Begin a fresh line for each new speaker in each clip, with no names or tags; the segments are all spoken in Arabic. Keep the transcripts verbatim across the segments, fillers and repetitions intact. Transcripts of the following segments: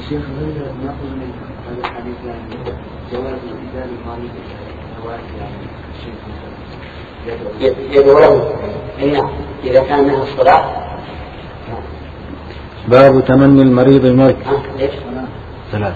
شيخ نأخذ من هذا الحديث يعني جواز إزالة المريض جواز يعني
يدعو له نعم إذا كان منها الصلاة.
باب تمني المريض الموت.
ثلاث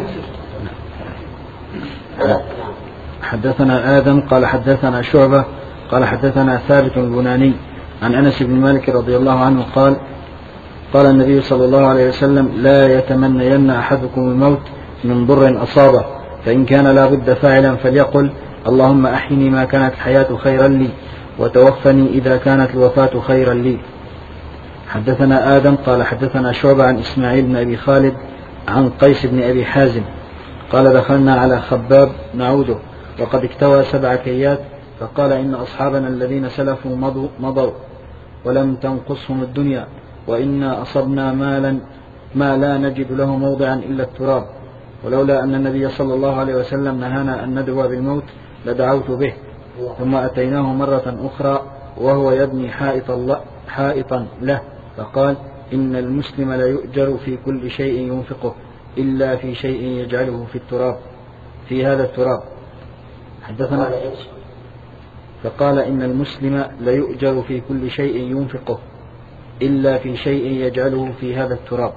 حدثنا آدم قال حدثنا شعبة قال حدثنا ثابت البناني عن أنس بن مالك رضي الله عنه قال قال النبي صلى الله عليه وسلم لا يتمنين أحدكم الموت من ضر أصابه فإن كان لا بد فاعلا فليقل اللهم أحيني ما كانت الحياة خيرا لي وتوفني إذا كانت الوفاة خيرا لي. حدثنا آدم قال حدثنا شعبة عن إسماعيل بن أبي خالد عن قيس بن أبي حازم قال دخلنا على خباب نعوده وقد اكتوى سبع كيات فقال إن أصحابنا الذين سلفوا مضوا, مضوا ولم تنقصهم الدنيا وإنا أصبنا مالا ما لا نجد له موضعا إلا التراب ولولا أن النبي صلى الله عليه وسلم نهانا أن ندعو بالموت لدعوت به. ثم أتيناه مرة أخرى وهو يبني حائطا, حائطا له فقال إن المسلم لا يؤجر في كل شيء ينفقه إلا في شيء يجعله في التراب في هذا التراب. حدثنا فقال إن المسلم لا يؤجر في كل شيء ينفقه إلا في شيء يجعله في هذا التراب.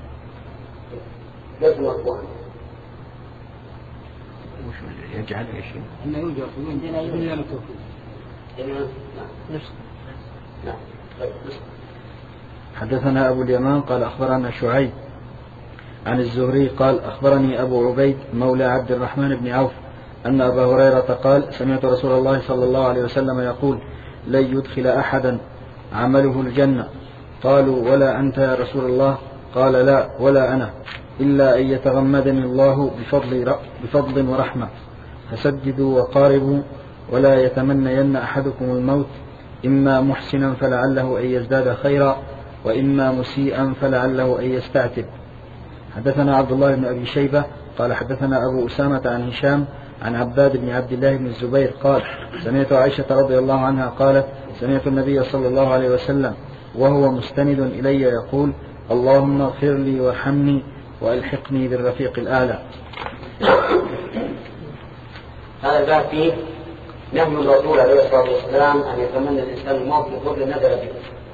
يجعل شيء
إنه يوجد في
حدثنا أبو اليمان قال أخبرنا شعيب عن الزهري قال أخبرني أبو عبيد مولى عبد الرحمن بن عوف أن أبا هريرة قال سمعت رسول الله صلى الله عليه وسلم يقول لن يدخل أحدا عمله الجنة قالوا ولا أنت يا رسول الله قال لا ولا أنا إلا أن يتغمدني الله بفضل, بفضل ورحمة فسددوا وقاربوا ولا يتمنين أحدكم الموت إما محسنا فلعله أن يزداد خيرا وإما مسيئا فلعله أن يستعتب. حدثنا عبد الله بن أبي شيبة قال حدثنا أبو أسامة عن هشام عن عباد بن عبد الله بن الزبير قال سمعت عائشة رضي الله عنها قالت سمعت النبي صلى الله عليه وسلم وهو مستند إلي يقول اللهم اغفر لي وارحمني وألحقني بالرفيق الأعلى.
هذا الباب فيه نهي الرسول عليه الصلاة والسلام أن يتمنى الإنسان الموت بضر نزل به،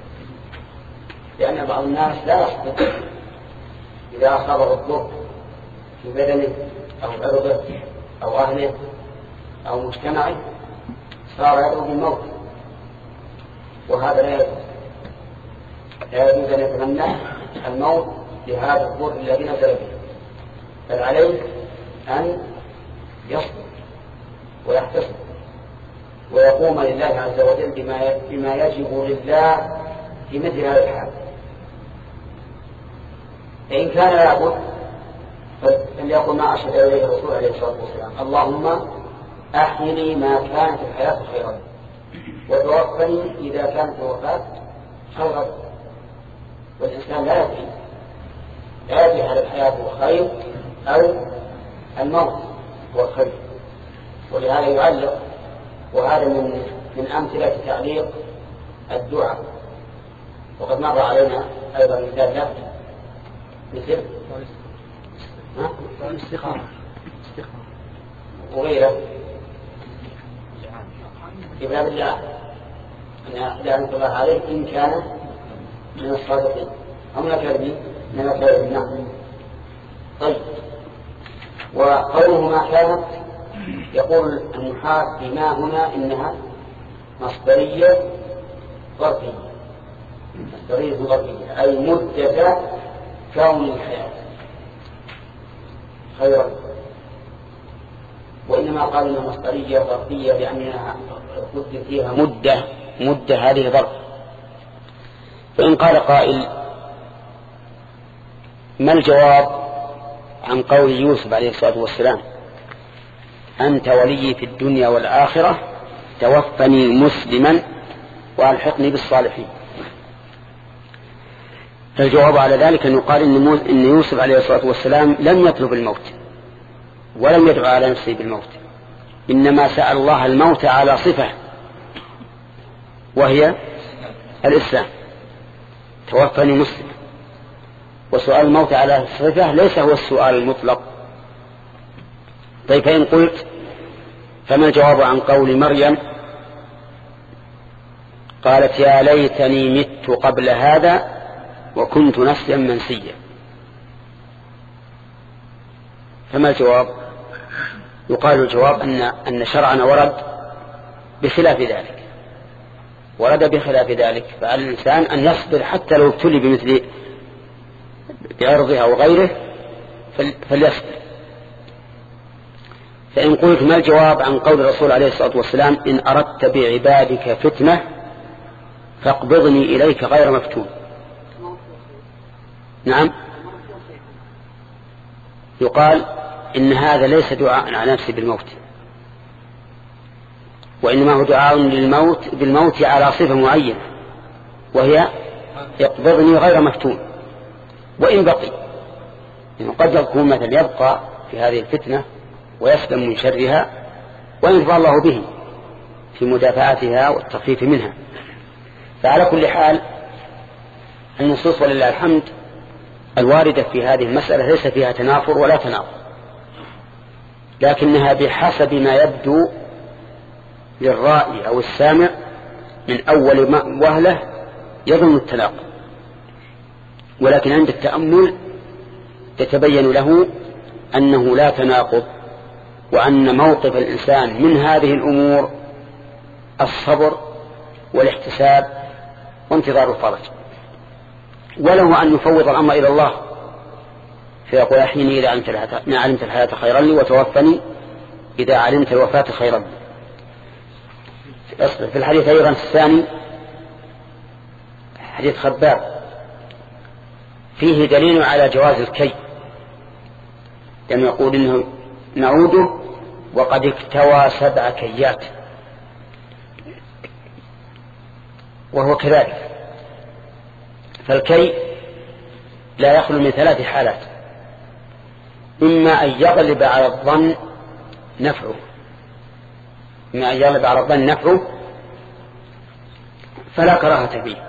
لأن بعض الناس لا يصدق إذا أصابه الضر في بدنه أو عرضه أو أهله أو مجتمعه صار يدعو بالموت، وهذا لا يجوز. لا يجوز أن يتمنى الموت لهذا الضر الذي نزل به، بل عليه أن يصبر ويحتسب ويقوم لله عز وجل بما بما يجب لله في مثل هذا الحال. فإن كان لابد فليقل ما أشهد إليه الرسول عليه الصلاة والسلام اللهم أحيني ما كانت الحياة خيرا وتوفني إذا كانت الوفاة خيرا. والإنسان لا يدري لا يدري هل الحياة هو خير أو الموت هو الخير، ولهذا يعلق، وهذا من من أمثلة تعليق الدعاء. وقد مر علينا أيضا مثال له مثل
الاستخارة
وغيره في باب الله أن لعنة الله عليه إن كان من الصادقين أو من الكاذبين من الكاذبين. نعم. طيب، وقوله ما كانت يقول النحاة بما هنا إنها مصدرية ظرفية، مصدرية ظرفية أي مدة كون الحياة خيرا، وإنما قال إنها مصدرية ظرفية لأنها مدة فيها مدة مدة هذه ظرف. فإن قال قائل ما الجواب عن قول يوسف عليه الصلاة والسلام أنت ولي في الدنيا والآخرة توفني مسلما وألحقني بالصالحين؟ فالجواب على ذلك أن يقال إن يوسف عليه الصلاة والسلام لم يطلب الموت ولم يدعو على نفسه بالموت، إنما سأل الله الموت على صفة وهي الإسلام، توفني مسلما وسؤال الموت على الصفة ليس هو السؤال المطلق. طيب فإن قلت فما الجواب عن قول مريم قالت يا ليتني مت قبل هذا وكنت نسيا منسيا، فما الجواب؟ يقال الجواب أن, أن شرعنا ورد بخلاف ذلك، ورد بخلاف ذلك، فعلى الإنسان أن يصبر حتى لو ابتلي بمثل بعرضها أو غيره فليصبر. فإن قلت ما الجواب عن قول الرسول عليه الصلاة والسلام إن أردت بعبادك فتنة فاقبضني إليك غير مفتون؟ نعم، يقال إن هذا ليس دعاء على نفسه بالموت، وإنما هو دعاء للموت بالموت على صفة معينة وهي يقبضني غير مفتون. وإن بقي يعني قد يكون مثلا يبقى في هذه الفتنة ويسلم من شرها وينفع الله به في مدافعتها والتخفيف منها. فعلى كل حال النصوص ولله الحمد الواردة في هذه المسألة ليس فيها تنافر ولا تناقض، لكنها بحسب ما يبدو للرائي أو السامع من أول وهلة يظن التناقض، ولكن عند التأمل يتبين له أنه لا تناقض، وأن موقف الإنسان من هذه الأمور الصبر والاحتساب وانتظار الفرج، وله أن يفوض الأمر إلى الله فيقول أحيني إذا علمت الحياة, علمت الحياة خيرا لي وتوفني إذا علمت الوفاة خيرا لي. في الحديث أيضا الثاني حديث خباب فيه دليل على جواز الكي، لأنه يقول إنه نعوده وقد اكتوى سبع كيات، وهو كذلك. فالكي لا يخلو من ثلاث حالات: إما أن يغلب على الظن نفعه إما أن يغلب على الظن نفعه فلا كراهة به،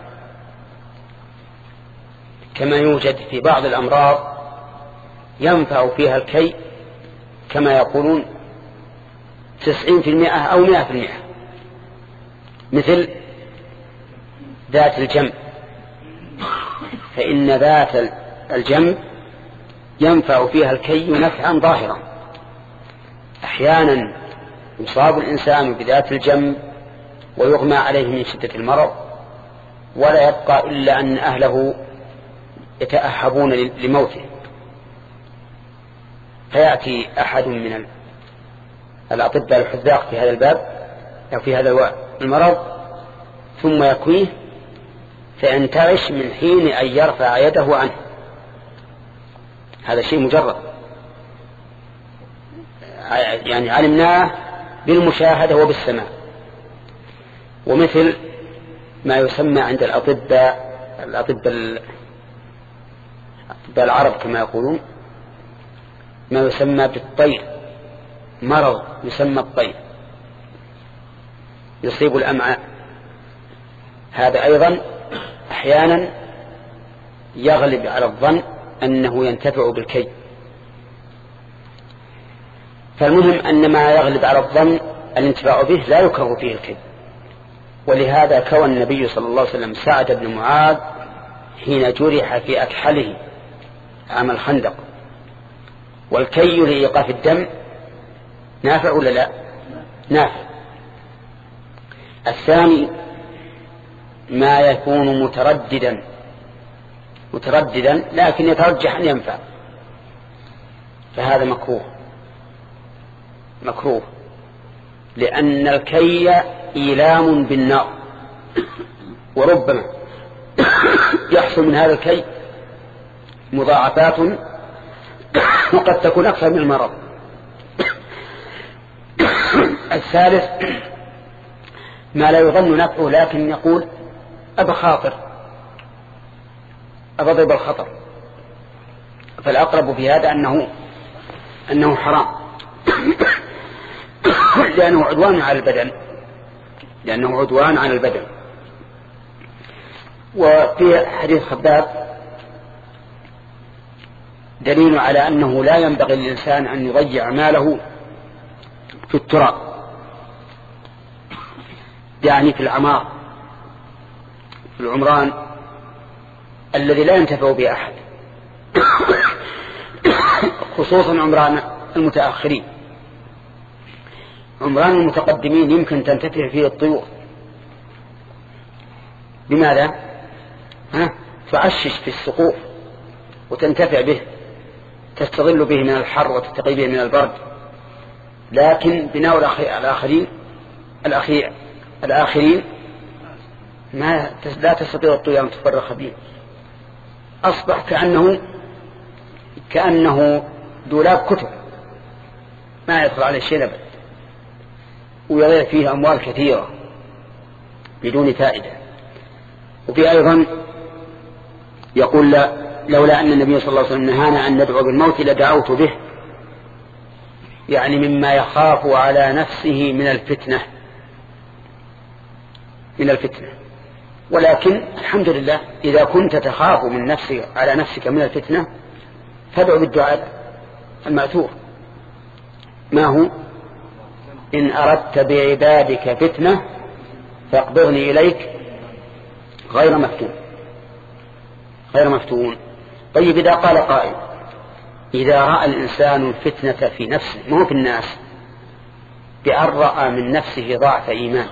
كما يوجد في بعض الأمراض ينفع فيها الكي كما يقولون تسعين في المئة أو مئة في المئة، مثل ذات الجنب، فإن ذات الجنب ينفع فيها الكي نفعا ظاهرا. أحيانا يصاب الإنسان بذات الجنب ويغمى عليه من شدة المرض ولا يبقى إلا أن أهله يتأهبون لموته، فيأتي أحد من الأطباء الحذاق في هذا الباب أو في هذا المرض ثم يكويه فينتعش من حين أن يرفع يده عنه. هذا شيء مجرد يعني علمناه بالمشاهدة وبالسماع. ومثل ما يسمى عند الأطباء الأطباء العرب كما يقولون ما يسمى بالطير، مرض يسمى الطير يصيب الأمعاء، هذا أيضا أحيانا يغلب على الظن أنه ينتفع بالكي. فالمهم أن ما يغلب على الظن الانتفاع به لا يكره فيه الكي، ولهذا كوى النبي صلى الله عليه وسلم سعد بن معاذ حين جرح في أكحله عام الخندق، والكي لإيقاف الدم نافع ولا لا؟ نافع. الثاني ما يكون مترددا مترددا لكن يترجح أن ينفع، فهذا مكروه مكروه لأن الكي إيلام بالنار، وربما يحصل من هذا الكي مضاعفات وقد تكون أكثر من المرض. الثالث ما لا يظن نفعه لكن يقول أبا خاطر أبضرب الخطر، فالأقرب في هذا أنه أنه حرام لأنه عدوان على البدن لأنه عدوان على البدن. وفي حديث خباب دليل على أنه لا ينبغي للإنسان أن يضيع ماله في التراب، يعني في العمار، في العمران الذي لا ينتفع به أحد، خصوصا عمران المتأخرين. عمران المتقدمين يمكن تنتفع فيه الطيور. لماذا؟ ها؟ تعشش في السقوف وتنتفع به، تستظل به من الحر وتتقي به من البرد. لكن بناء الآخرين الأخير الآخرين ما لا تستطيع الطيور أن تفرخ به. أصبح كأنه كأنه دولاب كتب ما يدخل عليه شيء أبدا، ويضيع فيه أموال كثيرة بدون فائدة. وفي أيضا يقول لا لولا أن النبي صلى الله عليه وسلم نهانا أن ندعو بالموت لدعوت به، يعني مما يخاف على نفسه من الفتنة من الفتنة. ولكن الحمد لله إذا كنت تخاف من نفسك على نفسك من الفتنة فادعو بالدعاء المأثور، ما هو؟ إن أردت بعبادك فتنة فاقبضني إليك غير مفتون غير مفتون. طيب إذا قال قائل إذا رأى الإنسان الفتنة في نفسه مو في الناس، بأن رأى من نفسه ضعف إيمان،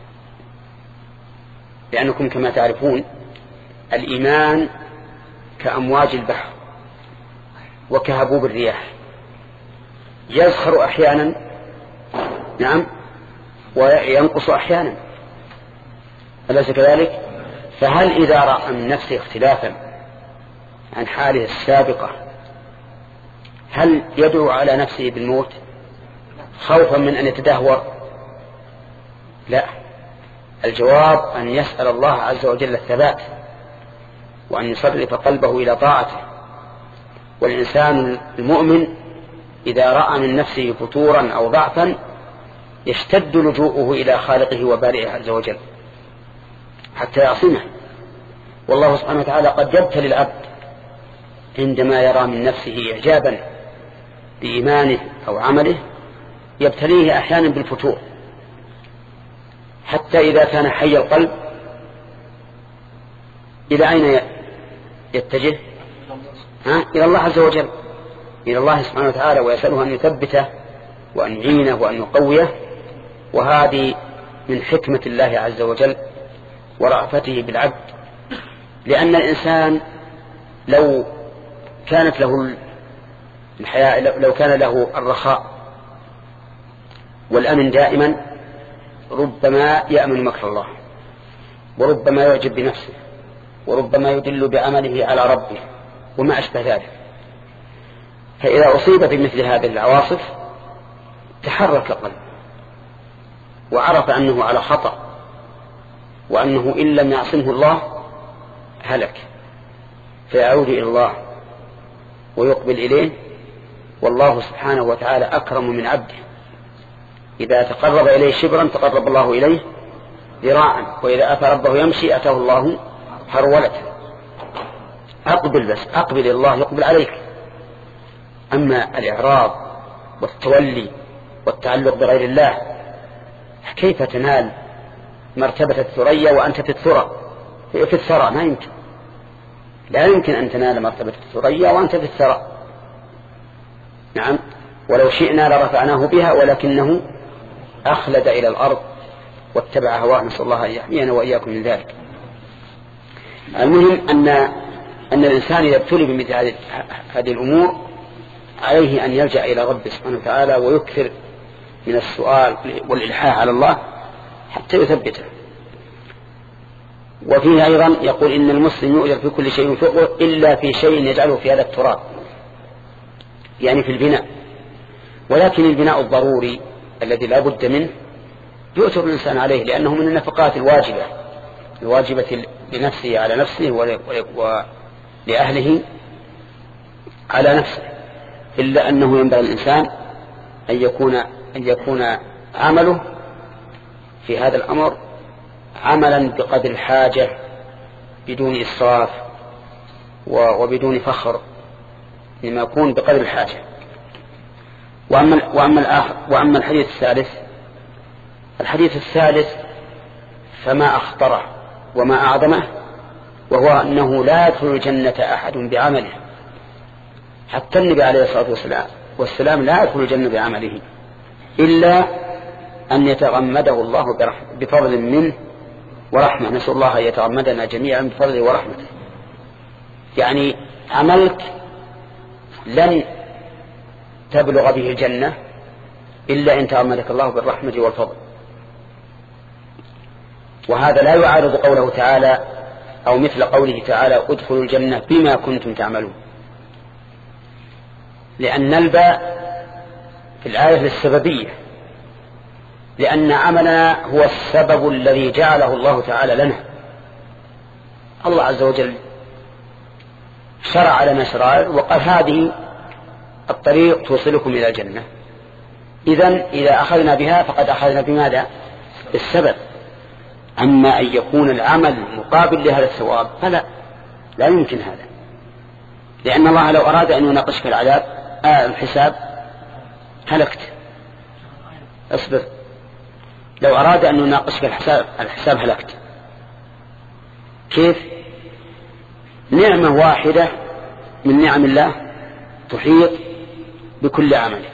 لأنكم كما تعرفون الإيمان كأمواج البحر وكهبوب الرياح، يزخر أحيانا نعم وينقص أحيانا، أليس كذلك؟ فهل إذا رأى من نفسه اختلافا عن حاله السابقة هل يدعو على نفسه بالموت خوفا من أن يتدهور؟ لا، الجواب أن يسأل الله عز وجل الثبات وأن يصرف قلبه إلى طاعته. والإنسان المؤمن إذا رأى من نفسه فتورا أو ضعفا يشتد لجوءه إلى خالقه وبارئه عز وجل حتى يعصمه. والله سبحانه وتعالى قد يبتلي العبد عندما يرى من نفسه إعجابا بإيمانه أو عمله، يبتليه أحيانا بالفتور، حتى إذا كان حي القلب إلى أين يتجه؟ ها؟ إلى الله عز وجل، إلى الله سبحانه وتعالى، ويسأله أن يثبته وأن يعينه وأن يقويه. وهذه من حكمة الله عز وجل ورأفته بالعبد، لأن الإنسان لو كانت له الحياة، لو كان له الرخاء والأمن دائما ربما يأمن مكر الله، وربما يعجب بنفسه، وربما يدل بعمله على ربه وما أشبه ذلك. فإذا أصيب بمثل هذه العواصف تحرك القلب وعرف أنه على خطأ، وأنه إن لم يعصمه الله هلك، فيعود إلى الله ويقبل إليه. والله سبحانه وتعالى أكرم من عبده، إذا تقرب إليه شبرا تقرب الله إليه ذراعا، وإذا أتى ربه يمشي أتاه الله هرولة. أقبل بس، أقبل الله يقبل عليك. أما الإعراض والتولي والتعلق بغير الله، كيف تنال مرتبة الثريا وأنت في الثرى في الثرى؟ ما يمكن، لا يمكن أن تنال مرتبة الثريا وأنت في الثرى. نعم، ولو شئنا لرفعناه بها ولكنه أخلد إلى الأرض واتبع هواه، نسأل الله أن يحمينا وإياكم من ذلك. المهم أن أن الإنسان إذا ابتلي بمثل هذه الأمور عليه أن يلجأ إلى ربه سبحانه وتعالى ويكثر من السؤال والإلحاح على الله حتى يثبته. وفيه أيضا يقول إن المسلم يؤجر في كل شيء ينفقه إلا في شيء يجعله في هذا التراب، يعني في البناء. ولكن البناء الضروري الذي لا بد منه يؤثر الإنسان عليه، لأنه من النفقات الواجبة الواجبة لنفسه على نفسه ولأهله على نفسه. إلا أنه ينبغي الإنسان أن يكون أن يكون عمله في هذا الأمر عملا بقدر الحاجة بدون إسراف وبدون فخر لما يكون بقدر الحاجة. وأما, وأما, الآخر وأما الحديث الثالث الحديث الثالث فما أخطره وما أعظمه، وهو أنه لا يدخل الجنة أحد بعمله، حتى النبي عليه الصلاة والسلام, والسلام لا يدخل الجنة بعمله إلا أن يتغمده الله بفضل منه ورحمة. نسأل الله أن يتغمدنا جميعا بفضله ورحمته. يعني عملك لن تبلغ به الجنة إلا إن تغمدك الله بالرحمة والفضل. وهذا لا يعارض قوله تعالى أو مثل قوله تعالى ادخلوا الجنة بما كنتم تعملون، لأن الباء في الآية للسببية، لأن عملنا هو السبب الذي جعله الله تعالى لنا. الله عز وجل شرع لنا شرائع وقال هذه الطريق توصلكم إلى الجنة. إذن إذا أخذنا بها فقد أخذنا بماذا؟ بالسبب. أما أن يكون العمل مقابل لهذا الثواب فلا، لا يمكن هذا، لأن الله لو أراد أن يناقشك العذاب آه الحساب هلكت. اصبر، لو أراد أن يناقشك الحساب الحساب هلكت. كيف؟ نعمة واحدة من نعم الله تحيط بكل عملك،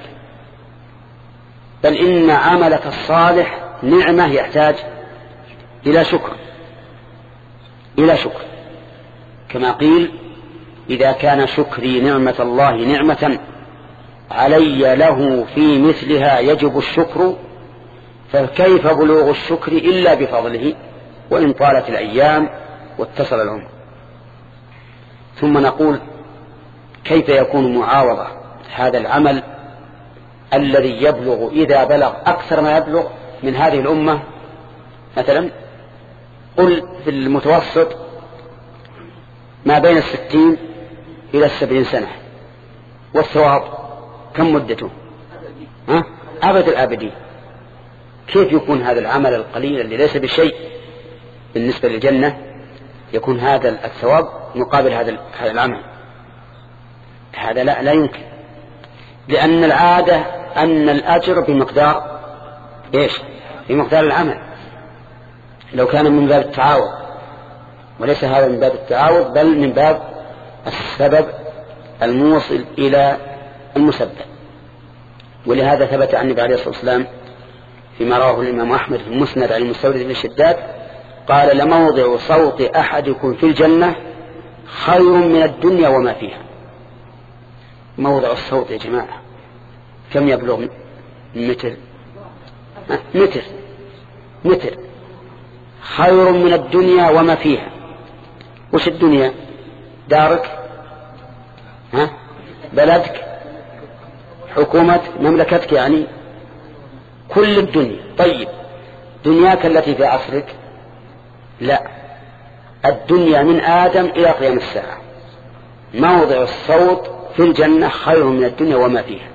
بل إن عملك الصالح نعمة يحتاج إلى شكر إلى شكر كما قيل إذا كان شكري نعمة الله نعمة علي له في مثلها يجب الشكر، فكيف بلوغ الشكر إلا بفضله وإن طالت الأيام واتصل العمر. ثم نقول كيف يكون معاوضة هذا العمل الذي يبلغ إذا بلغ أكثر ما يبلغ من هذه الأمة؟ مثلا قل في المتوسط ما بين الستين إلى السبعين سنة، والثواب كم مدته؟ ها؟ أبد الآبدين. كيف يكون هذا العمل القليل الذي ليس بشيء بالنسبة للجنة يكون هذا الثواب مقابل هذا هذا العمل؟ هذا لا لا يمكن، لأن العادة أن الأجر بمقدار إيش؟ بمقدار العمل. لو كان من باب التعاوض، وليس هذا من باب التعاوض بل من باب السبب الموصل إلى المسبب. ولهذا ثبت عن النبي عليه الصلاة والسلام فيما رواه الإمام أحمد في المسند عن المستورد بن الشداد قال لموضع صوت أحدكم في الجنة خير من الدنيا وما فيها. موضع الصوت يا جماعة كم يبلغ؟ متر متر متر خير من الدنيا وما فيها. وش الدنيا؟ دارك، ها؟ بلدك، حكومة مملكتك، يعني كل الدنيا. طيب دنياك التي في عصرك؟ لا، الدنيا من آدم إلى قيام الساعة. موضع الصوت في الجنة خير من الدنيا وما فيها.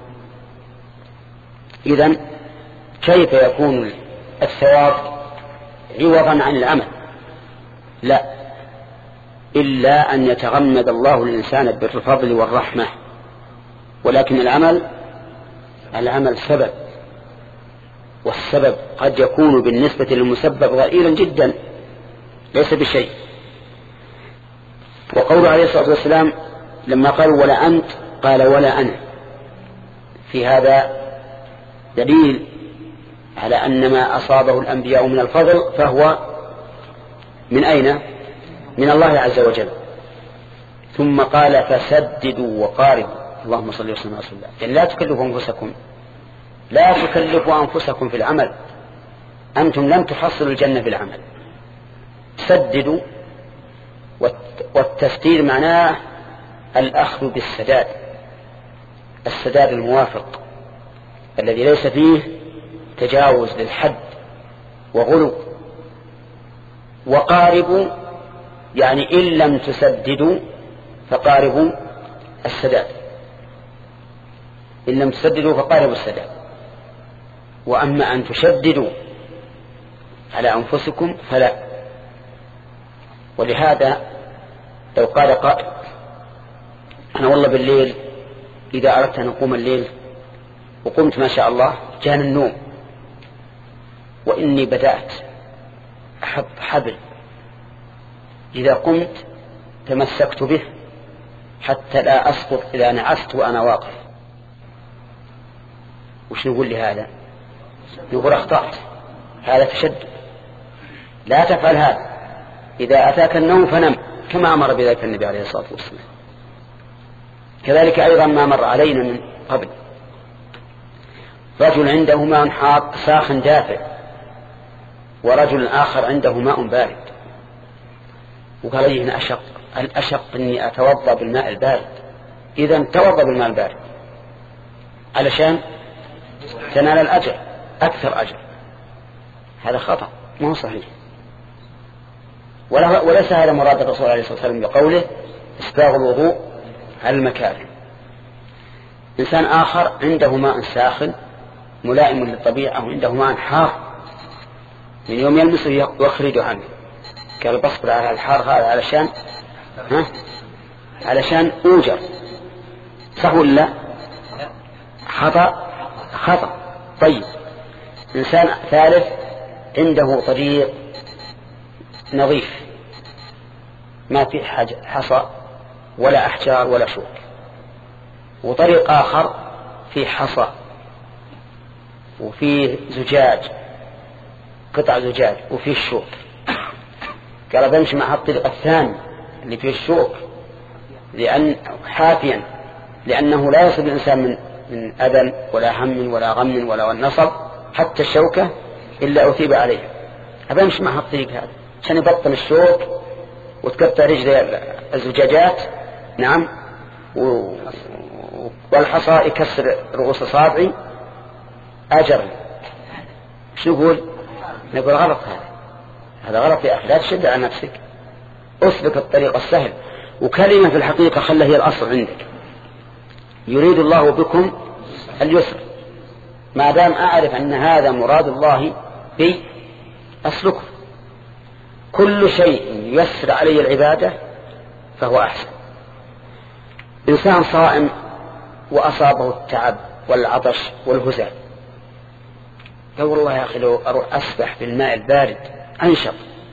إذن كيف يكون الثواب عوضا عن العمل؟ لا، إلا أن يتغمد الله الإنسان بالفضل والرحمة. ولكن العمل العمل سبب، والسبب قد يكون بالنسبة للمسبب ضئيلا جدا ليس بشيء. وقول عليه الصلاة والسلام لما قال ولا أنت قال ولا أنا، في هذا دليل على أن ما أصابه الأنبياء من الفضل فهو من أين؟ من الله عز وجل. ثم قال فسددوا وقاربوا. اللهم صل وسلم على رسول الله. يعني لا تكلفوا أنفسكم لا تكلفوا أنفسكم في العمل، أنتم لم تحصلوا الجنة بالعمل. سددوا، والتسديد معناه الأخذ بالسداد، السداد الموافق الذي ليس فيه تجاوز للحد وغلو. وقاربوا يعني إن لم تسددوا فقاربوا السداد، إن لم تسددوا فقاربوا السداد. وأما أن تشددوا على أنفسكم فلا. ولهذا لو قال قائل أنا والله بالليل إذا أردت أن أقوم الليل وقمت ما شاء الله جاني النوم وإني بدأت أحب حبل، إذا قمت تمسكت به حتى لا أسقط إذا نعست وأنا واقف. وش نقول لهذا؟ نقول أخطأت، هذا تشدد، لا تفعل هذا. إذا أتاك النوم فنم كما أمر بذلك النبي عليه الصلاة والسلام. كذلك أيضا ما مر علينا من قبل، رجل عنده ماء حار ساخن دافئ ورجل آخر عنده ماء بارد، وقال لي هنا أشق الأشق أني أتوضأ بالماء البارد. إذا توضأ بالماء البارد علشان تنال الأجر أكثر أجر. هذا خطأ ما هو صحيح، وليس هذا مراد الرسول عليه الصلاة والسلام بقوله إسباغ الوضوء على المكاره. إنسان آخر عنده ماء ساخن ملائم للطبيعة وعنده ماء حار، من يوم يلمسه يخرج عنه، قال بصبر على الحار هذا علشان ها علشان أوجر. صح ولا خطأ؟ خطأ. طيب إنسان ثالث عنده طريق نظيف ما فيه حصى ولا أحجار ولا شوك، وطريق آخر فيه حصى وفيه زجاج قطع زجاج وفيه الشوك. قال بمشي مع الطريق الثاني اللي فيه الشوك لأن حافيا، لأنه لا يصيب الإنسان من من أذى ولا هم ولا غم ولا نصب حتى الشوكة إلا أثيب عليها. أبمشي مع الطريق هذا عشان يبطل الشوك وتقطع رجل الزجاجات، نعم، والحصى يكسر رؤوس صابعي أجر. شو نقول؟ نقول غلط، هذا هذا غلط يا أخي، لا تشد على نفسك، أسلك الطريق السهل. وكلمة في الحقيقة خلها هي الأصل عندك، يريد الله بكم اليسر. ما دام أعرف أن هذا مراد الله بي أسلكه. كل شيء ييسر علي العبادة فهو أحسن. إنسان صائم وأصابه التعب والعطش والهزال، قال والله يا أخي لو أروح أسبح بالماء البارد أنشط.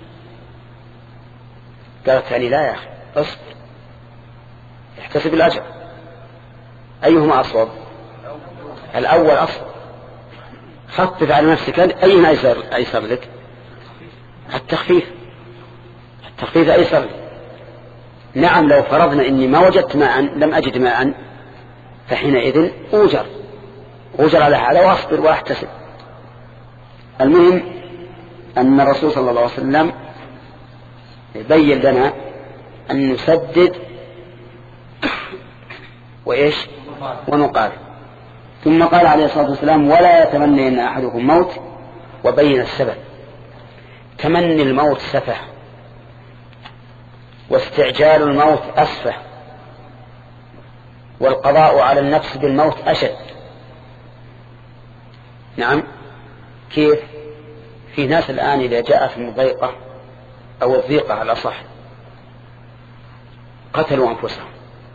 قال الثاني لا يا أخي اصبر احتسب الأجر. أيهما أصوب؟ الأول أصوب. خفف على نفسك، أيهما أيسر, أيسر لك؟ التخفيف. التخفيف أيسر لك. نعم لو فرضنا إني ما وجدت ماء لم أجد ماء فحينئذ أوجر أوجر على هذا وأصبر وأحتسب. المهم أن الرسول صلى الله عليه وسلم يبين لنا أن نسدد وإيش ونقارب. ثم قال عليه الصلاة والسلام ولا يتمنى أن أحدكم موت، وبين السبب. تمني الموت سفه، واستعجال الموت أسفه، والقضاء على النفس بالموت أشد. نعم، كيف؟ في ناس الآن إذا جاءت المضيقة أو الضيقة على صح قتلوا أنفسهم،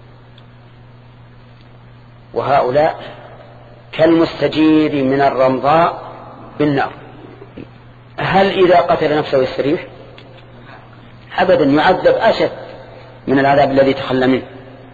وهؤلاء كالمستجير من الرمضاء بالنار. هل إذا قتل نفسه يستريح؟ أبدا، يعذب أشد من العذاب الذي تخلى منه،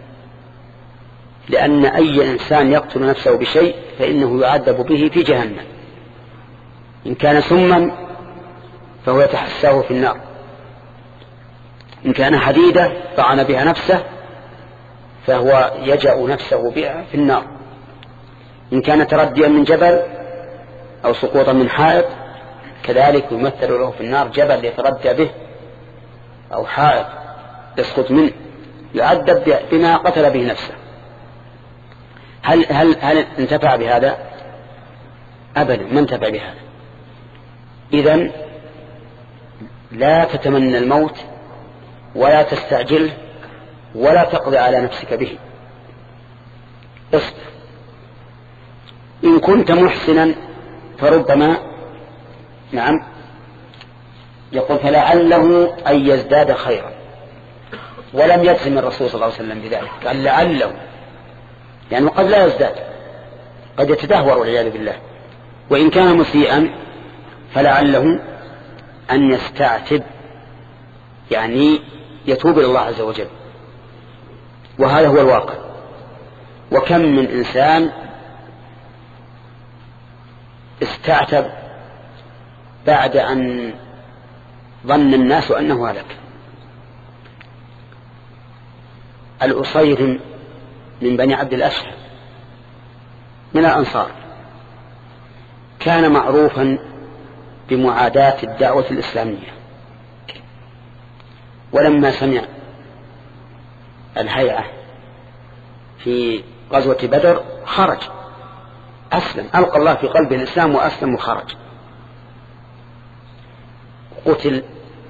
لأن أي إنسان يقتل نفسه بشيء فإنه يعذب به في جهنم. إن كان سما فهو يتحساه في النار، إن كان حديدة طعن بها نفسه فهو يجأ نفسه بها في النار، إن كان ترديا من جبل أو سقوطا من حائط كذلك يمثل له في النار جبل يتردى به أو حائط يسقط منه، يعذب بما قتل به نفسه. هل, هل, هل انتفع بهذا؟ أبدا ما انتفع بهذا. إذن لا تتمنى الموت ولا تستعجله ولا تقضي على نفسك به، اصبر. إن كنت محسنا فربما نعم يقول فلعله أن يزداد خيرا، ولم يجزم الرسول صلى الله عليه وسلم بذلك، قال لعله. لأنه قد لا يزداد، قد يتدهور والعياذ بالله. وإن كان مسيئا فلعله أن يستعتب، يعني يتوب إلى الله عز وجل، وهذا هو الواقع. وكم من إنسان استعتب بعد أن ظن الناس أنه هلك. الأصير من بني عبد الأشهر من الأنصار كان معروفا بمعاداة الدعوة الإسلامية، ولما سمع الهيعة في غزوة بدر خرج أسلم، ألقى الله في قلبه الإسلام وأسلم وخرج. قتل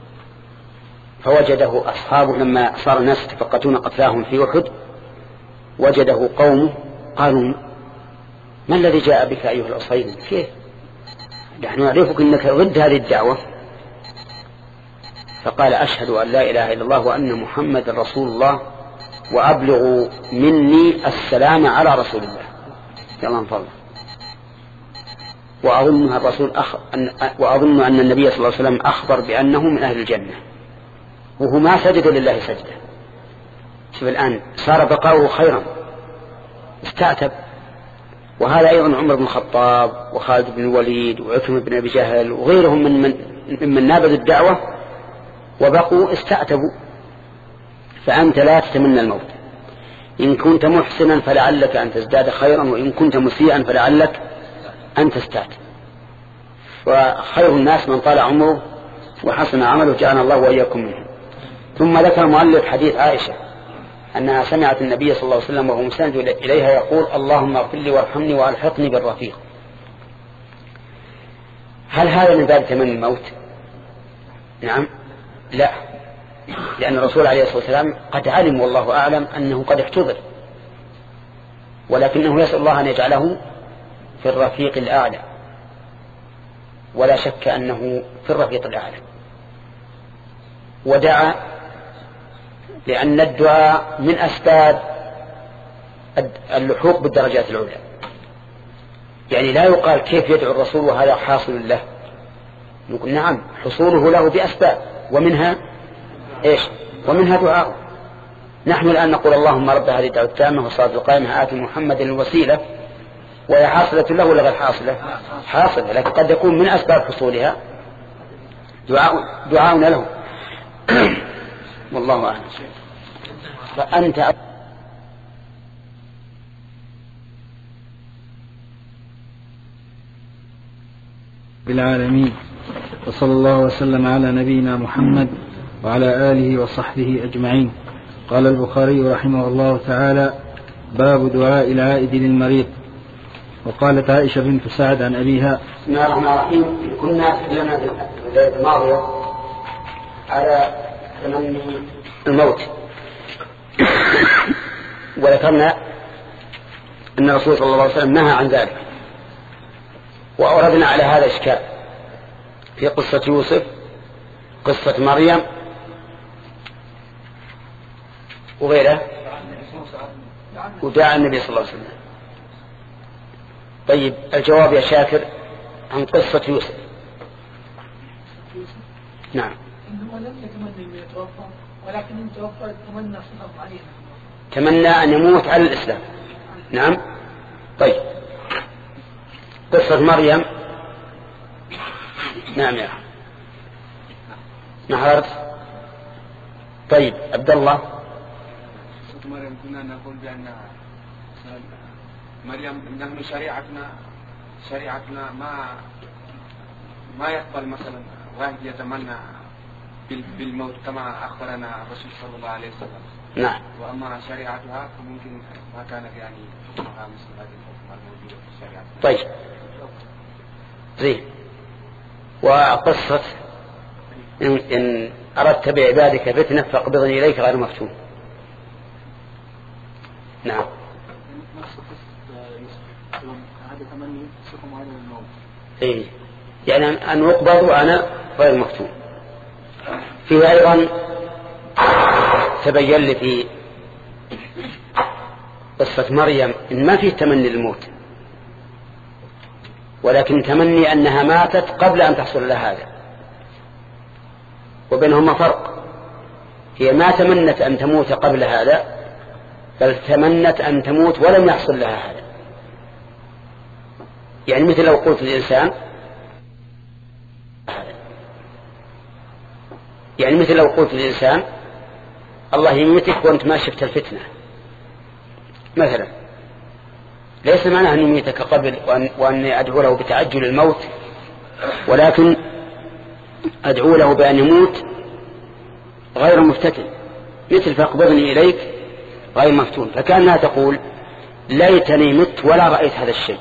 فوجده أصحابه لما صار الناس يتفقدون قتلاهم في أحد، وجده قومه قالوا ما الذي جاء بك أيها الأصيل؟ كيف نحن نعرفك أنك ضد هذه الدعوة؟ فقال أشهد أن لا إله إلا الله وأن محمد رسول الله وأبلغ مني السلام على رسول الله. يلا انفضل. وأظن الرسول أخ... أن... وأظن أن النبي صلى الله عليه وسلم أخبر بأنه من أهل الجنة، وهو ما سجد لله سجدة. شوف الآن صار بقاؤه خيرا، استعتب. وهذا أيضا عمر بن الخطاب وخالد بن الوليد وعكرمة بن أبي جهل وغيرهم من من, من نابذ الدعوة وبقوا استعتبوا. فأنت لا تتمنى الموت، إن كنت محسنا فلعلك أن تزداد خيرا، وإن كنت مسيئا فلعلك أن تستعتب. وخير الناس من طال عمره وحسن عمله جعلنا الله وإياكم منه. ثم ذكر المؤلف حديث عائشة أنها سمعت النبي صلى الله عليه وسلم وهو مسند إليها يقول اللهم اغفر لي وارحمني وألحقني بالرفيق. هل هذا من باب تمني الموت؟ نعم لا، لأن الرسول عليه الصلاة والسلام قد علم والله أعلم أنه قد احتضر، ولكنه يسأل الله أن يجعله في الرفيق الأعلى، ولا شك أنه في الرفيق الأعلى. ودعا، لأن الدعاء من أسباب اللحوق بالدرجات العلى. يعني لا يقال كيف يدعو الرسول وهذا حاصل له، نقول نعم حصوله له بأسباب، ومنها إيش؟ ومنها دعاء. نحن الآن نقول اللهم رب هذه الدعوة التامة والصلاة القائمة آت محمد الوسيلة، وهي حاصلة له ولا غير حاصلة؟ حاصلة، لكن قد يكون من أسباب حصولها دعاء دعاؤنا له. والله أعلم. فأنت
بالعالمين، وصلى الله وسلم على نبينا محمد وعلى آله وصحبه أجمعين. قال البخاري رحمه الله تعالى: باب دعاء العائد للمريض. وقالت عائشة بنت سعد عن أبيها:
بسم الله الرحمن الرحيم. كنا تكلمنا في الليلة الماضية على تمني الموت، وذكرنا أن الرسول صلى الله عليه وسلم نهى عن ذلك، وأوردنا على هذا إشكال في قصة يوسف، قصة مريم وغيره، ودعا النبي صلى الله عليه وسلم. طيب الجواب يا شاكر عن قصة يوسف. نعم.
إنه لم يتمنى أن يتوفى، ولكن إن توفى تمنى صلى عليه.
تمنى أن يموت على الإسلام. نعم. طيب قصة مريم. نعم يا أخي. نحرت. طيب عبد الله.
قصة مريم كنا نقول بأن مريم نحن شريعتنا شريعتنا ما ما يقبل مثلا واحد يتمنى بالموت كما أخبرنا الرسول صلى الله عليه وسلم.
نعم.
وأما شريعتها فممكن ما كانت يعني حكمها مثل هذه الحكمة الموجودة في الشريعة.
طيب زين. وقصة إن, إن أردت بعبادك فتنة فاقبضني إليك غير مفتون. نعم.
هذا تمني سكم على الموت.
إيه يعني أن أقبض وأنا غير مفتون. فيه أيضا تبين لي في
قصة مريم إن ما فيه تمني الموت، ولكن تمني أنها ماتت قبل أن تحصل لها هذا، وبينهما فرق. هي ما تمنت أن تموت قبل هذا، بل تمنت أن تموت ولم يحصل لها هذا. يعني مثل لو قلت الإنسان يعني مثل لو قلت الإنسان الله يميتك وأنت ما شفت الفتنة مثلا، ليس معناه أن يميتك قبل وأن, وأن أدعو له بتعجل الموت، ولكن أدعو له بأن يموت غير مفتتن، مثل فاقبضني إليك غير مفتون. فكأنها تقول ليتني مت ولا رأيت هذا الشيء،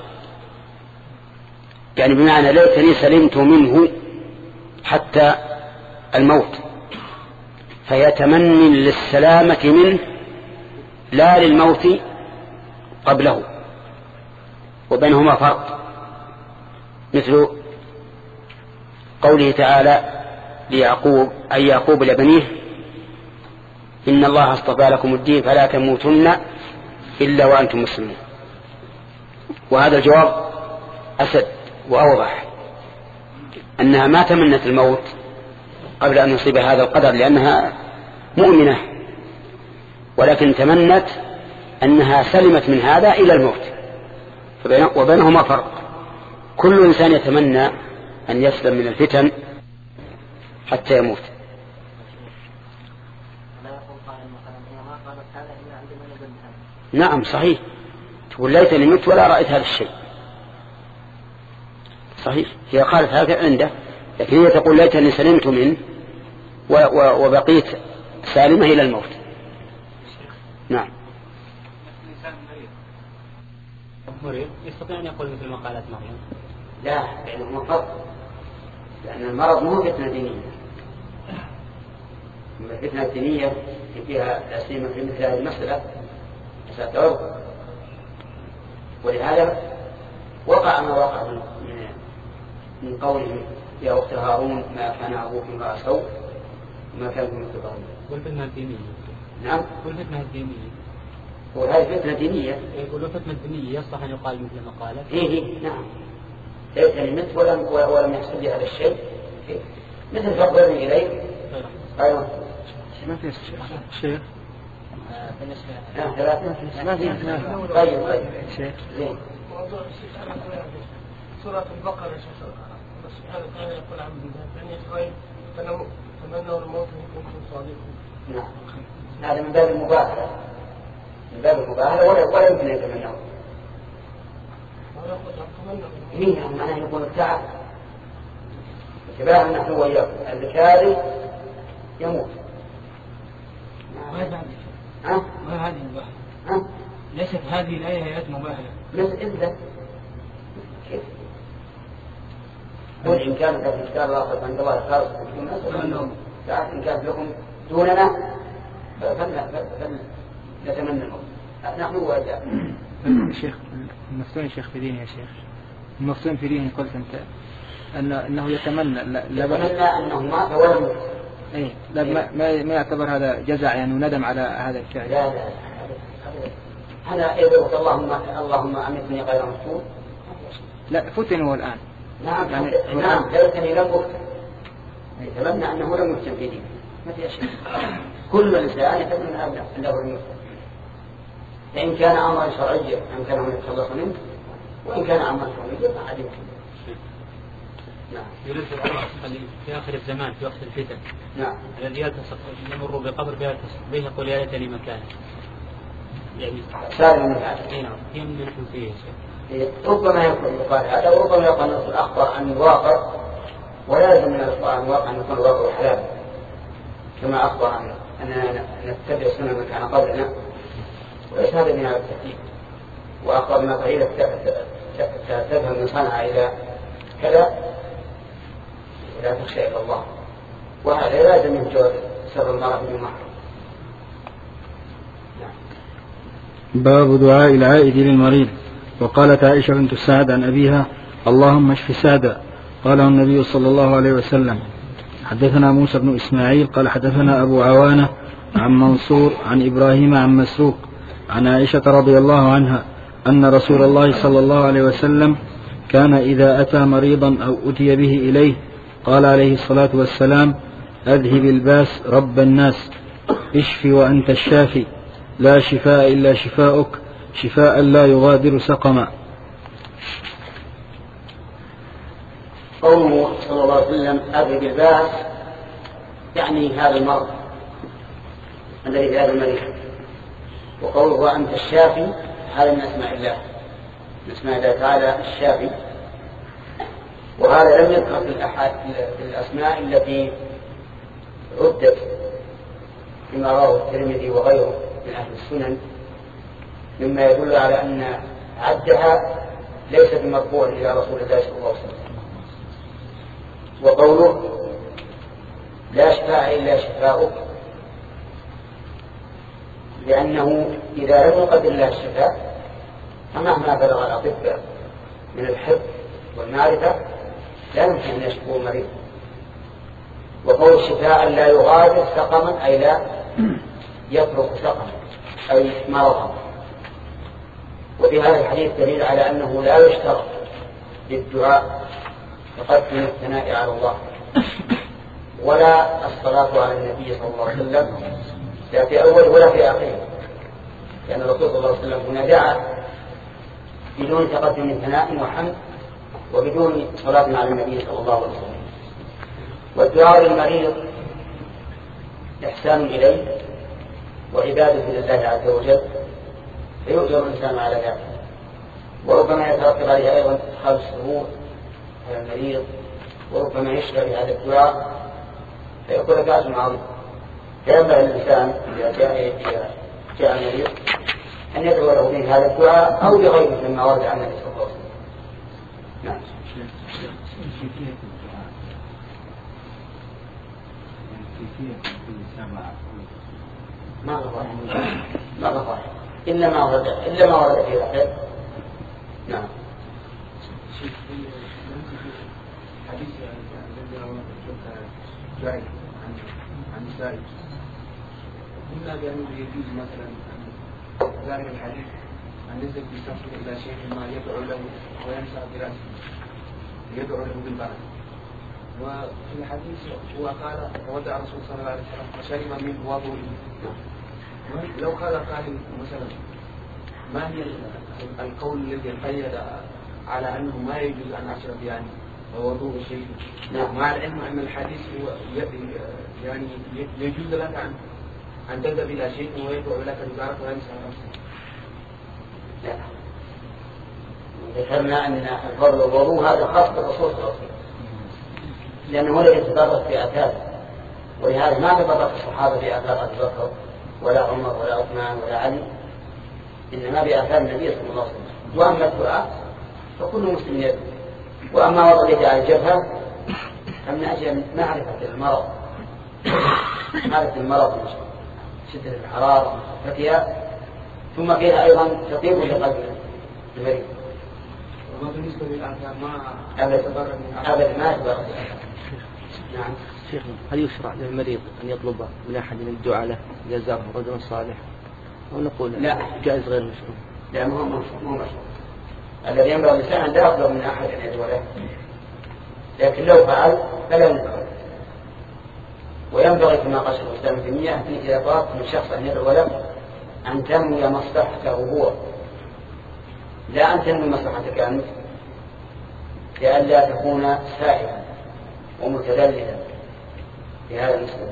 يعني بمعنى ليتني سلمت منه حتى الموت، فيتمني للسلامة منه لا للموت قبله، وبينهما فرق. مثل قوله تعالى ليعقوب أي يعقوب لبنيه إن الله اصطفى لكم الدين فلا تموتن إلا وأنتم مسلمون. وهذا الجواب أسد وأوضح، أنها ما تمنت الموت قبل أن يصيب هذا القدر لأنها مؤمنة، ولكن تمنت أنها سلمت من هذا إلى الموت، وبينهما فرق. كل إنسان يتمنى أن يسلم من الفتن حتى يموت. نعم صحيح، تقول ليتني مت ولا رأيت هذا الشيء، صحيح، هي قالت هذا عنده، لكن هي تقول ليتني سلمت منه وبقيت سالمة إلى الموت. نعم.
مريض يستطيع أن يقول مثل ما قالت مريم؟
لا، لأنه فرق، لأن المرض مو فتنة دينية. الفتنة الدينية فيها تسليم في مثل هذه المسألة مسألة عرض، ولهذا وقع ما وقع من, من قوله يا أخت هارون ما كان أبوك امرأ سوء وما كان ابنك بغيا.
والفتنة الدينية.
نعم.
والفتنة الدينية.
وهذه فتنة دينية.
يقول فتنة دينية يصلح أن يقال مثل ما قالت.
إيه نعم. ليتني مت ولم ولم يحصل لي هذا الشيء. مثل فقدني إليه. أيوة.
ما في شيء.
نعم ثلاثة.
ما في.
طيب طيب.
شيء.
زين.
موضوع الشيخ على سورة البقرة يا شيخ الله سبحانه وتعالى يقول عن بني إسرائيل تمنوا الموت إن كنتم صادقين.
نعم. هذا من باب المباهلة. من باب المباهلة ولا ولا يمكن يتمنوا. مين هم أنا يقول التعب. اتباعا نحن وياكم الكاذب يموت.
ما هذه
ها؟
ما هذه مباهلة.
ها؟
ليست هذه الآية آيات مباهلة.
مثل إذا كيف؟ قل إن كانت لكم كتاب الله عند الله خالص من أسأل تعرف إن كانت لكم دوننا فلنتمنى الموت نحن وأجاب.
الشيخ المفتون شيخ في دينه يا شيخ المفتون في دينه قلت أنت أن أنه يتمنى لا
يتمنى أنه مات ولم يموت.
إيه لا ما ما يعتبر هذا جزع يعني وندم على هذا الفعل.
لا لا هذا إذا اللهم اللهم أمتني غير مفتون.
لا فتن هو الآن.
نعم يعني نعم ليتني لم أفتن. يتمنى أنه لم يفتن في دينه. ما في شيء. كل إنسان يتمنى أنه لم يفتن. فإن كان أمرا شرعيا أمكنه أن يتخلص منه، وإن كان أمرا شرعيا فعاد يمكن.
نعم. يرسل الله في آخر الزمان في وقت الفتن.
نعم.
الذي يلتصق يمر بقبر بيلتصق به يقول يا ليتني مكانه. يعني
سالم من هذا.
اي نعم هي من نحن فيه
شيء. ربما يكون يقال هذا وربما يقال الأخبار أن الواقع ولا يلزم من الأخبار أن الواقع أن يكون الواقع حلال كما أخبر أننا نتبع سنة من كان قبلنا وليس هذا من هذا التكليف. وأخبر ما قليلا تذهب من صنع إلى كذا لا تخشى إلى الله، وهذا لا يلزم من جواب سر المرأة من محرم.
باب دعاء العائد للمريض. وقالت عائشة بنت سعد عن أبيها اللهم اشف سعدا قاله النبي صلى الله عليه وسلم. حدثنا موسى بن إسماعيل قال حدثنا أبو عوانة عن منصور عن إبراهيم عن مسروق عن عائشة رضي الله عنها أن رسول الله صلى الله عليه وسلم كان إذا أتى مريضا أو أتي به إليه قال عليه الصلاة والسلام: أذهب الباس رب الناس، اشف وأنت الشافي، لا شفاء إلا شفاؤك، شفاء لا يغادر سقما.
قوله صلى الله عليه وسلم أذهب الباس يعني هذا المرض الذي في هذا المريض، وقوله أنت الشافي هذا من أسماء الله، من أسماء الله تعالى الشافي، وهذا لم يذكر في الأسماء التي عدت فيما رواه الترمذي وغيره من أهل السنن، مما يدل على أن عدها ليس بمرفوع إلى رسول الله صلى الله عليه وسلم. وقوله لا شفاء إلا شفاؤك، لأنه إذا لم يقدر الله الشفاء فمهما بلغ الأطباء من الحفظ والمعرفة لا يمكن أن يشفوا المريض. وقول شفاء لا يغادر سقما أي لا يترك سقما أي مرضا. وفي هذا الحديث دليل على أنه لا يشترط للدعاء تقدم الثناء على الله ولا الصلاة على النبي صلى الله عليه وسلم، لا في أول ولا في آخره، لأن الرسول صلى الله عليه وسلم هنا دعا بدون تقدم ثناء وحمد وبدون صلاة على النبي صلى الله عليه وسلم. والدعاء للمريض إحسان إليه وعبادة لله عز وجل، فيؤجر الإنسان على ذلك، وربما يترتب عليه أيضا إدخال السرور على المريض، وربما يشفى بهذا الدعاء فيكون له أجر عظيم. فينبغي الإنسان إذا جاء جاء المريض أن يدعو له به هذا الدعاء أو بغيره مما ورد عن النبي صلى الله عليه وسلم. نعم. ما غفر ما غفر إلا ما ورد إلا ما ورد في ذلك. نعم.
حديث الذي رواه جاي عن عن سائل قلنا بأنه يجوز مثلا ظاهر الحديث أن ينزل بالسفر إلى شيء ما يدعو له وينسى برأسه يدعو له بالبركة. وفي الحديث هو قال ودع الرسول صلى الله عليه وسلم وشرب منه وضوءه. لو قال قائل مثلا ما هي القول الذي قيد على أنه ما يجوز أن أشرب يعني ووضوء الشيء، مع العلم أن الحديث هو يعني يجوز لك أن أن تذهب إلى شيء ويدعو لك بالبركة وينسى نفسك.
لا، ذكرنا أن الفضل والوضوء هذا خاص بالرسول صلى الله عليه وسلم، لأنه لا يتبرك في آثاره، ولهذا ما تبرك الصحابة في آثار أبي بكر ولا عمر ولا عثمان ولا علي، إنما بآثار النبي صلى الله عليه وسلم. وأما الدعاء فكل مسلم يدعو، وأما وضع اليد على الجبهة فمن أجل معرفة المرض معرفة المرض شدة الحرارة فتيها، ثم فيها أيضا تطيب لقلب المريض.
وما بالنسبة للآثار ما
أبدا أبدا ما يتبرك.
نعم. شيخنا هل يشرع للمريض أن يطلب من أحد الدعاء له إذا زاره رجل صالح، أو نقول
لا
جائز غير مشروع؟
لا مو مشروع. الذي ينبغي الإنسان أن لا يطلب من أحد أن يدعو له، لكن لو فعل فلا ينبغي. وينبغي كما قال الشيخ الإسلام ابن تيمية أن إذا طلبت من شخص أن يدعو له أن تنوي مصلحته هو، لا أن تنوي مصلحتك أنت، لئلا تكون سائلا ومتذللا في هذا المسلم.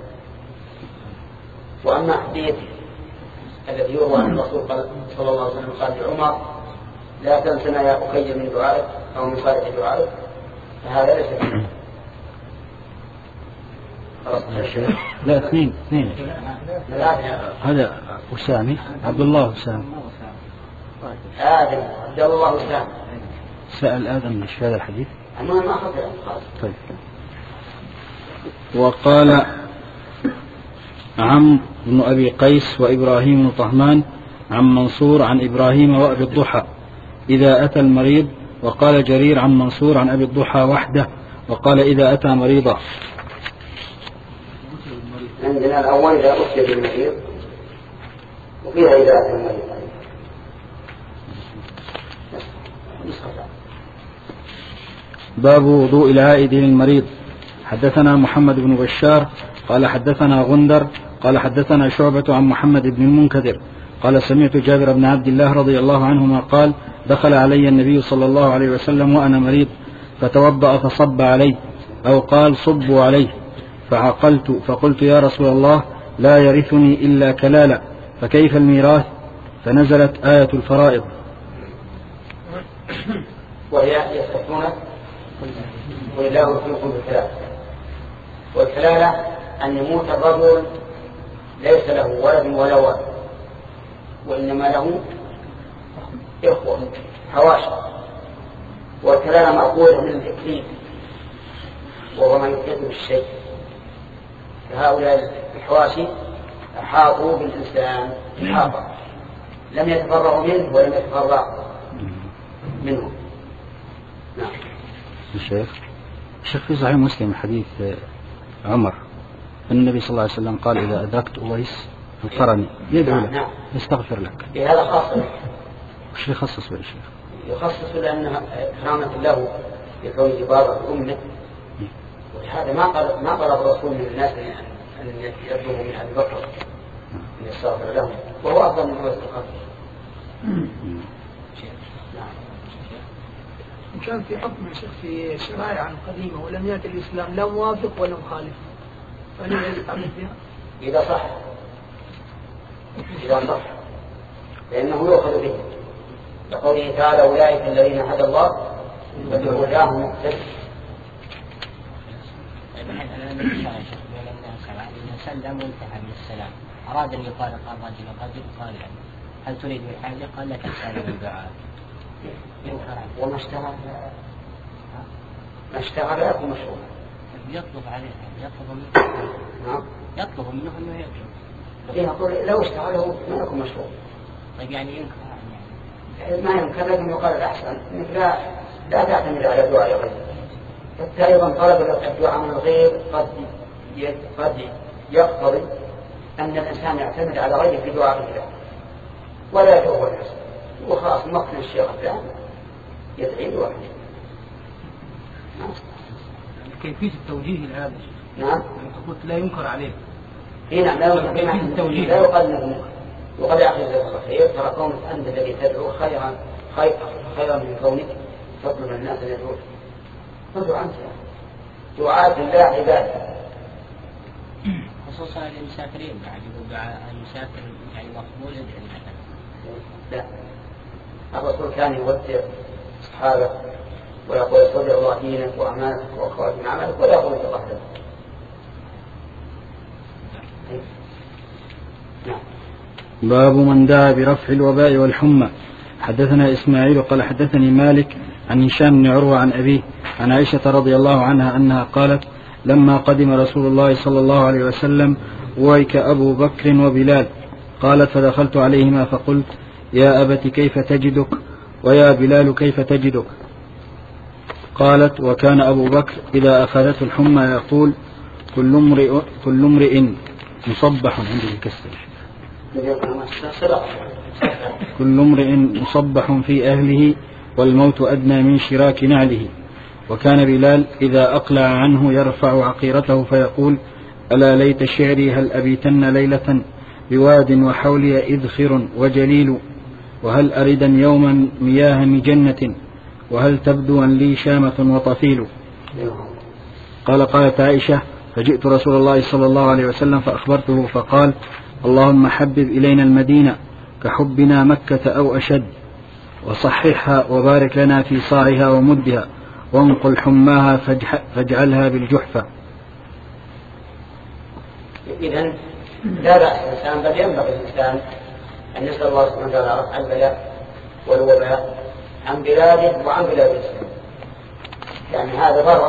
وأما حديث الذي يروى عن الرسول صلى الله عليه وسلم قال لعمر لا تنسنا يا أخي من دعائك أو من صالح دعائك، فهذا ليس فيه.
لا اثنين اثنين هذا أسامي عبد الله أسامي
آدم عبد الله أسامي
سأل آدم مش في هذا الحديث.
أما ما أخذ
طيب. وقال عمرو بن أبي قيس وإبراهيم بن طهمان عن منصور عن إبراهيم وأبي الضحى إذا أتى المريض، وقال جرير عن منصور عن أبي الضحى وحده، وقال إذا أتى مريضا.
عندنا الأول إذا أتي بالمريض، وفيها إذا أتى المريض. نسختان.
باب وضوء العائد للمريض. حدثنا محمد بن بشار قال حدثنا غندر قال حدثنا شعبة عن محمد بن المنكدر قال سمعت جابر بن عبد الله رضي الله عنهما قال دخل علي النبي صلى الله عليه وسلم وأنا مريض فتوضأ فصب عليه أو قال صبوا عليه فعقلت فقلت يا رسول الله لا يرثني إلا كلالة فكيف الميراث؟ فنزلت آية الفرائض.
وهي يستفتونك قل الله يفتيكم بالكلالة. والكلالة أن يموت الرجل ليس له ولد ولا ولد وإنما له إخوة حواشي. والكلالة مأخوذة من الإكليل وهو ما يكتب بالشيء. فهؤلاء الحواشي أحاطوا بالإنسان إحاطة لم يتفرغوا منه ولم يتفرغ منه. نعم.
الشيخ الشيخ في صحيح مسلم حديث عمر أن النبي صلى الله عليه وسلم قال إذا أدركت أويس القرني يدعو لك يستغفر لك.
هذا خاص له.
وش يخصص به الشيخ؟
يخصص لأنها كرامة له لكونه بابا أمه. ولهذا ما قال ما طلب الرسول من الناس أن يطلبوا من أبي بكر أن يستغفر لهم وهو أفضل من أويس القرني.
إن كان في حكم شيخ في شرائع قديمة ولم يأتي الإسلام لا موافق ولا مخالف فهل يستعمل بها؟
إذا صح إذا صح لأنه يؤخذ به لقوله تعالى أولئك الذين هدى الله فبهداهم مقتدى.
سلم وانتهى من السلام أراد أن يفارق الرجل الرجل قال هل تريد من حاجة؟ قال لك السلام والدعاء.
وما اشتغل ما اشتغل يكون مشروع.
يطلب عليه يطلب منه
نعم
يطلب منه انه يطلب.
يقول لو اشتغله ما يكون مشروع.
طيب يعني ينكر
يعني ما ينكر لكن يقال الأحسن انك لا لا تعتمد على دعاء الغير. حتى أيضا طلب الدعاء من الغير قد قد يقتضي أن الإنسان يعتمد على غيره في دعاء الله ولا يتوب الحسن وخلاص مقتل الشيخ الثاني يدعي له.
كيفية التوجيه لهذا؟
نعم.
قلت لا ينكر عليه.
هنا لا ينكر كيفية التوجيه لا يقال انه وقد يأخذ الخير ترى كونك أنت الذي تدعو خيرا خيرا من كونك تطلب الناس أن يدعوك. تدعو أنت دعاء الله عبادة
خصوصا للمسافرين بعد دعاء المسافر يعني مقبول يدعي مثلا.
لا الرسول كان يودع أصحابه ويقول استودع الله دينك وأمانتك وخواتم عملك ولا يقول تقدم.
باب من دعا برفع الوباء والحمى. حدثنا إسماعيل قال حدثني مالك عن هشام بن عروة عن أبيه عن عائشة رضي الله عنها أنها قالت لما قدم رسول الله صلى الله عليه وسلم وعك أبو بكر وبلال قالت فدخلت عليهما فقلت يا أبت كيف تجدك ويا بلال كيف تجدك؟ قالت وكان أبو بكر إذا أخذته الحمى يقول كل امرئ كل امرئ مصبح عندي الكسر كل امرئ مصبح في أهله والموت أدنى من شراك نعله. وكان بلال إذا أقلع عنه يرفع عقيرته فيقول ألا ليت شعري هل أبيتن ليلة بواد وحولي إذخر وجليل وهل أردا يوما مياه مجنة وهل تبدو لي شامة وطفيل. قال قالت عائشة فجئت رسول الله صلى الله عليه وسلم فأخبرته فقال اللهم حبب إلينا المدينة كحبنا مكة أو أشد وصححها وبارك لنا في صاعها ومدها وانقل حماها فاجعلها بالجحفة.
إذن لا بأس الإنسان بل ينبغي الإنسان أن يسأل الله سبحانه وتعالى رفع البلاء والوباء عن بلاده وعن بلاد الإسلام يعني هذا ضرر.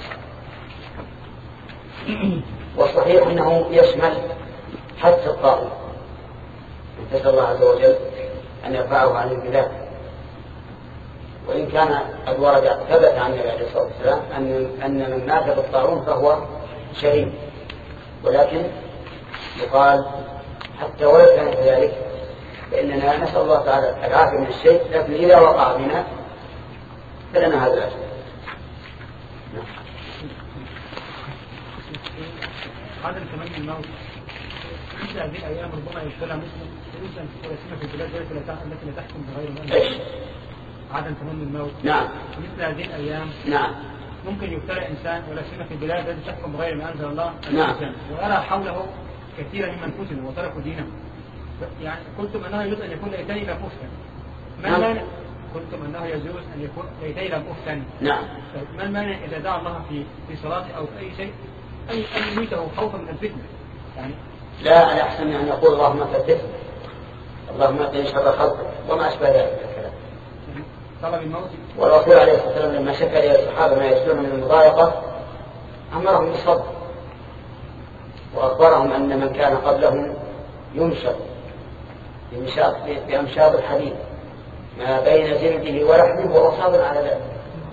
والصحيح أنه يشمل حتى الطاغوت نسأل الله عز وجل أن يرفعه عن البلاد. وإن كان قد ورد ثبت عن النبي عليه الصلاة والسلام أن أن من مات بالطاعون فهو شهيد ولكن يقال حتى ولو كان كذلك فإننا نسأل الله تعالى العافية من الشيء لكن إذا وقع بنا فلنا هذا الأجر.
هذا التمني الموت مثل هذه الأيام ربما يشترى مسلم يسلم في البلاد التي لا تحكم بغير
ايش؟
عدم تمني الموت.
نعم.
مثل هذه الأيام
نعم.
ممكن يبتلى إنسان ولا سيما في البلاد التي تحكم بغير ما أنزل الله.
نعم.
ويرى حوله كثيرا ممن فتنوا وتركوا دينهم. يعني قلتم أنه يجوز أن يكون ليتني لم أفتن. ما
نعم.
المانع؟ قلتم أنه يجوز أن يكون ليتني لم أفتن.
نعم.
ما المانع إذا دعا الله في في صلاته أو في أي شيء أن أن يميته خوفا من الفتنة؟ يعني
لا، أنا أحسن أن يقول اللهم فتنه، اللهم قنا شر خلقك وما أشبه ذلك الكلام.
طلب الموت.
والرسول عليه الصلاة والسلام لما شكى إلى الصحابة ما يجدون من المضايقة أمرهم بالصبر، وأخبرهم أن من كان قبلهم ينشط بأمشاط الحديد ما بين جلده ولحمه وهو صابر على ذلك.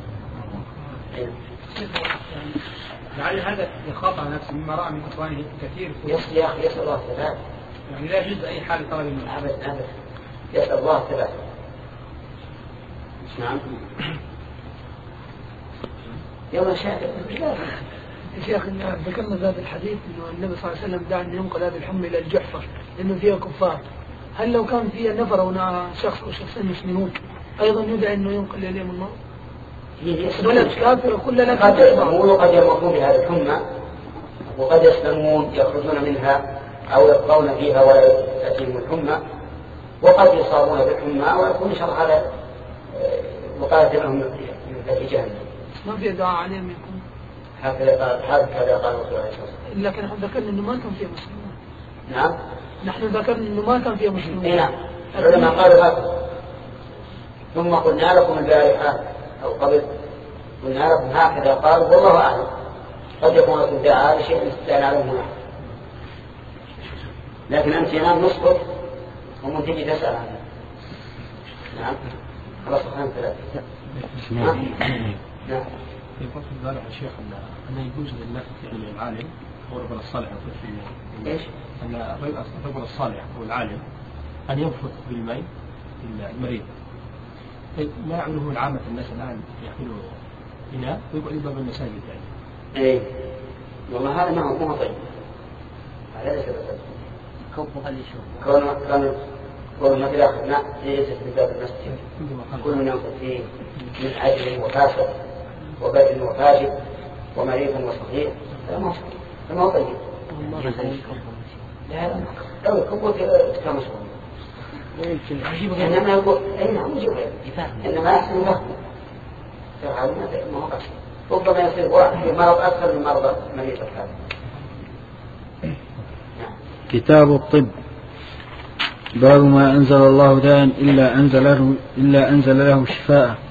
لعل هذا يخاف على نفسه مما رأى من إخوانه كثير.
يا أخي يسأل الله الثبات.
يعني لا يجوز أي حال طلب الموت.
أبدا أبدا، يسأل الله الثبات. نعم. يوم شاهد
يا شيخ ذكرنا ذات الحديث انه النبي صلى الله عليه وسلم دعا ان ينقل هذه الحمى الى الجحفه لانه فيها كفار. هل لو كان فيها نفر او شخص او شخصين مسلمون ايضا يدعى انه ينقل اليهم الموت؟ بلد كافر كلنا
قد يسلمون وقد يموتون بهذه الحمى وقد يسلمون يخرجون منها او يبقون فيها ولا تاتيهم الحمى، وقد يصابون بالحمى ويكون شر على وقاية لهم في جهنم.
ما في دعاء عليهم يكون
هكذا قال هكذا قال الرسول عليه الصلاة والسلام.
لكن نحن ذكرنا انه ما كان فيها مسلمون.
نعم.
نحن ذكرنا انه ما كان فيها مسلمون.
اي نعم. العلماء قالوا هكذا. ثم قلنا لكم البارحة او قبل قلنا لكم هكذا قالوا والله اعلم. قد يكون لكم دعاء لشيء استدعى عليهم هناك. لكن انت ينام نصبر ومن تجي تسأل عنه. نعم. خلاص خلنا ثلاثة. نعم. نعم.
في فصل البارح يا شيخ أن يجوز لله يعني العالم أو الرجل الصالح في
إيش؟
أن الرجل الصالح أو العالم أن ينفث بالماء المريض. طيب ما يعمله العامة الناس الآن يحملوا إناء ويقعدوا باب المساجد يعني.
إيه. والله هذا ما هو ما طيب. هذا ليس بطيب.
كوب مخلي شو.
كون كون كون مثل أخذنا ليس في باب المسجد. كل من ينفث فيه من عجل وفاسد وبدن وفاجد ومريض وصغير فما هو طيب. لا لا كبوت كمسؤول إنما يقول إنما يجب إنما يحسن له فهذا ما هو قصد ربما يصير واحد في مرض أكثر من مرض مريض الحال.
كتاب الطب. باب ما أنزل الله داء إلا أنزل له إلا أنزل له شفاء.